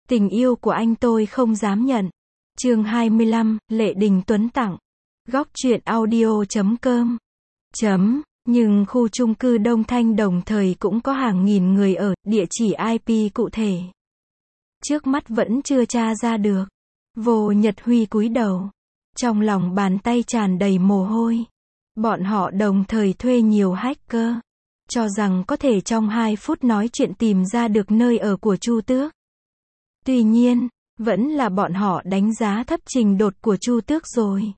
Tình yêu của anh tôi không dám nhận. Chương 25, Lệ Đình Tuấn tặng. Góc truyện audio.com. Nhưng khu chung cư Đông Thanh đồng thời cũng có hàng nghìn người ở, địa chỉ IP cụ thể trước mắt vẫn chưa tra ra được. Vô Nhật Huy cúi đầu, trong lòng bàn tay tràn đầy mồ hôi. Bọn họ đồng thời thuê nhiều hacker, cho rằng có thể trong 2 phút nói chuyện tìm ra được nơi ở của Chu Tước. Tuy nhiên, vẫn là bọn họ đánh giá thấp trình độ của Chu Tước rồi.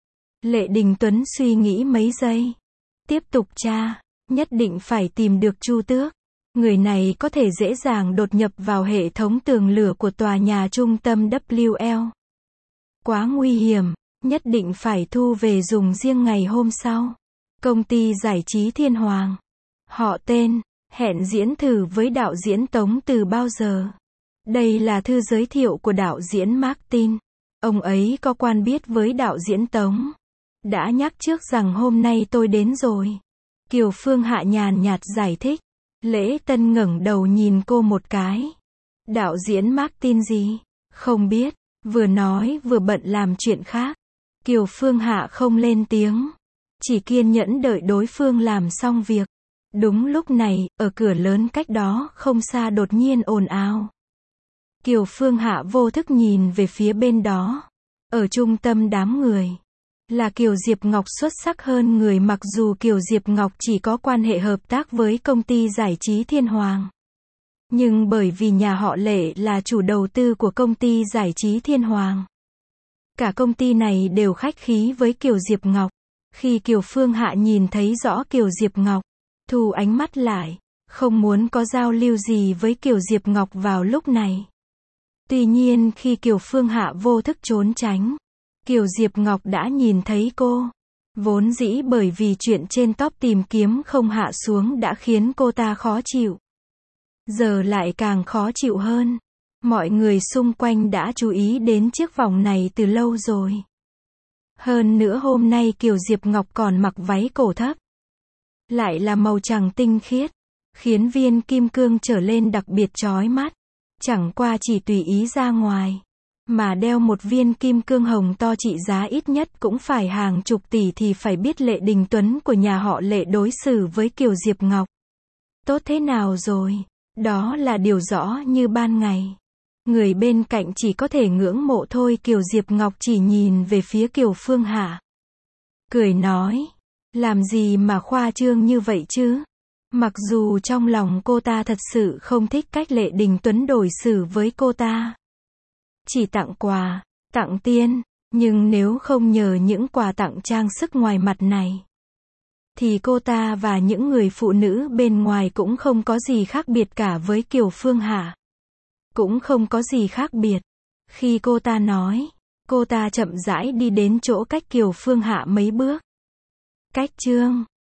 Lệ Đình Tuấn suy nghĩ mấy giây. Tiếp tục tra, nhất định phải tìm được Chu Tước. Người này có thể dễ dàng đột nhập vào hệ thống tường lửa của tòa nhà trung tâm WL. Quá nguy hiểm, nhất định phải thu về dùng riêng ngày hôm sau. Công ty giải trí Thiên Hoàng. Họ tên, hẹn diễn thử với đạo diễn Tống từ bao giờ? Đây là thư giới thiệu của đạo diễn Martin. Ông ấy có quen biết với đạo diễn Tống. Đã nhắc trước rằng hôm nay tôi đến rồi. Kiều Phương Hạ nhàn nhạt giải thích. Lễ Tân ngẩng đầu nhìn cô một cái. Đạo diễn Martin gì? Không biết. Vừa nói vừa bận làm chuyện khác. Kiều Phương Hạ không lên tiếng, chỉ kiên nhẫn đợi đối phương làm xong việc. Đúng lúc này, ở cửa lớn cách đó không xa đột nhiên ồn ào. Kiều Phương Hạ vô thức nhìn về phía bên đó. Ở trung tâm đám người là Kiều Diệp Ngọc xuất sắc hơn người, mặc dù Kiều Diệp Ngọc chỉ có quan hệ hợp tác với công ty giải trí Thiên Hoàng. Nhưng bởi vì nhà họ Lệ là chủ đầu tư của công ty giải trí Thiên Hoàng, cả công ty này đều khách khí với Kiều Diệp Ngọc. Khi Kiều Phương Hạ nhìn thấy rõ Kiều Diệp Ngọc, thu ánh mắt lại, không muốn có giao lưu gì với Kiều Diệp Ngọc vào lúc này. Tuy nhiên khi Kiều Phương Hạ vô thức trốn tránh, Kiều Diệp Ngọc đã nhìn thấy cô. Vốn dĩ bởi vì chuyện trên top tìm kiếm không hạ xuống đã khiến cô ta khó chịu. Giờ lại càng khó chịu hơn. Mọi người xung quanh đã chú ý đến chiếc vòng này từ lâu rồi. Hơn nữa hôm nay Kiều Diệp Ngọc còn mặc váy cổ thấp, lại là màu trắng tinh khiết, khiến viên kim cương trở lên đặc biệt chói mắt. Chẳng qua chỉ tùy ý ra ngoài, mà đeo một viên kim cương hồng to trị giá ít nhất cũng phải hàng chục tỷ thì phải biết Lệ Đình Tuấn của nhà họ Lệ đối xử với Kiều Diệp Ngọc tốt thế nào rồi. Đó là điều rõ như ban ngày. Người bên cạnh chỉ có thể ngưỡng mộ thôi. Kiều Diệp Ngọc chỉ nhìn về phía Kiều Phương Hạ, cười nói, làm gì mà khoa trương như vậy chứ? Mặc dù trong lòng cô ta thật sự không thích cách Lệ Đình Tuấn đối xử với cô ta. Chỉ tặng quà, tặng tiền, nhưng nếu không nhờ những quà tặng trang sức ngoài mặt này, thì cô ta và những người phụ nữ bên ngoài cũng không có gì khác biệt cả với Kiều Phương Hạ. Cũng không có gì khác biệt. Khi cô ta nói, cô ta chậm rãi đi đến chỗ cách Kiều Phương Hạ mấy bước. Cách chương